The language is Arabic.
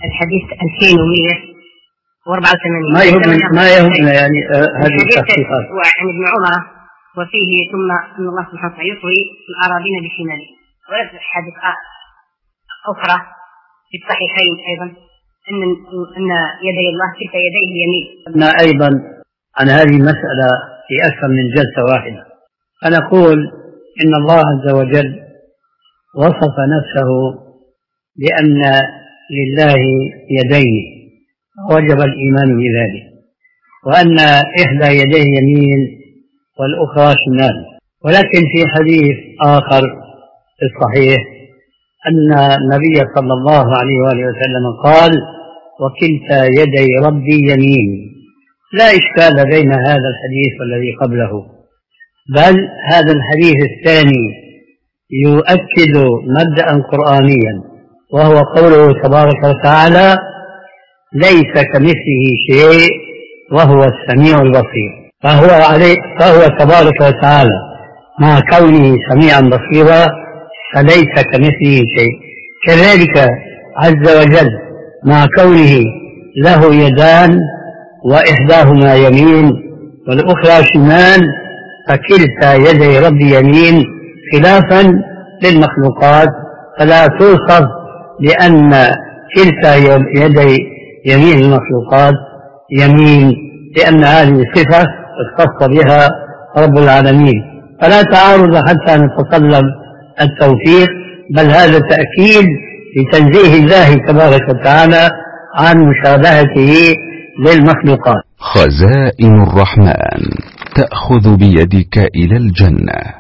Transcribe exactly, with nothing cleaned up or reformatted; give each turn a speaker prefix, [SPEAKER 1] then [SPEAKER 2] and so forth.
[SPEAKER 1] الحديث ألفين ومئة وأربعة وثمانين.
[SPEAKER 2] ما يهمنا ما يهمنا يعني آه هذه التحقيقات.
[SPEAKER 1] وعن ابن عمر وفيه ثم أن الله سبحانه وتعالى يطوي الأراضين بشماله. ويذكر حديث أخرى في الصحيحين أيضا أن أن يدي الله كلتا يديه يمين.
[SPEAKER 2] أنا أيضا عن هذه المسألة في أكثر من جلسة واحدة. أنا أقول إن الله عز وجل وصف نفسه بأن لله يدين وجب الإيمان بذلك، وأن إحدى يديه يمين والأخرى شمال. ولكن في حديث آخر في الصحيح أن النبي صلى الله عليه وآله وسلم قال: وكلتا يدي ربي يمين. لا إشكال بين هذا الحديث والذي قبله، بل هذا الحديث الثاني يؤكد مبدأ قرآنيا، وهو قوله تبارك وتعالى: ليس كمثله شيء وهو السميع البصير. فهو عليه فهو تبارك وتعالى مع كونه سميعا بصيرا فليس كمثله شيء. كذلك عز وجل مع كونه له يدان وإحداهما يمين والأخرى شمال، فكلتا يدي ربي يمين، خلافا للمخلوقات، فلا توصف لأن كلتا يدي يمين المخلوقات يمين، لأن هذه صفة اختص بها رب العالمين. فلا تعارض حتى نتطلب التوفيق، بل هذا تأكيد لتنزيه الله تبارك وتعالى عن مشابهته للمخلوقات.
[SPEAKER 3] خزائن الرحمن تأخذ بيدك إلى الجنة.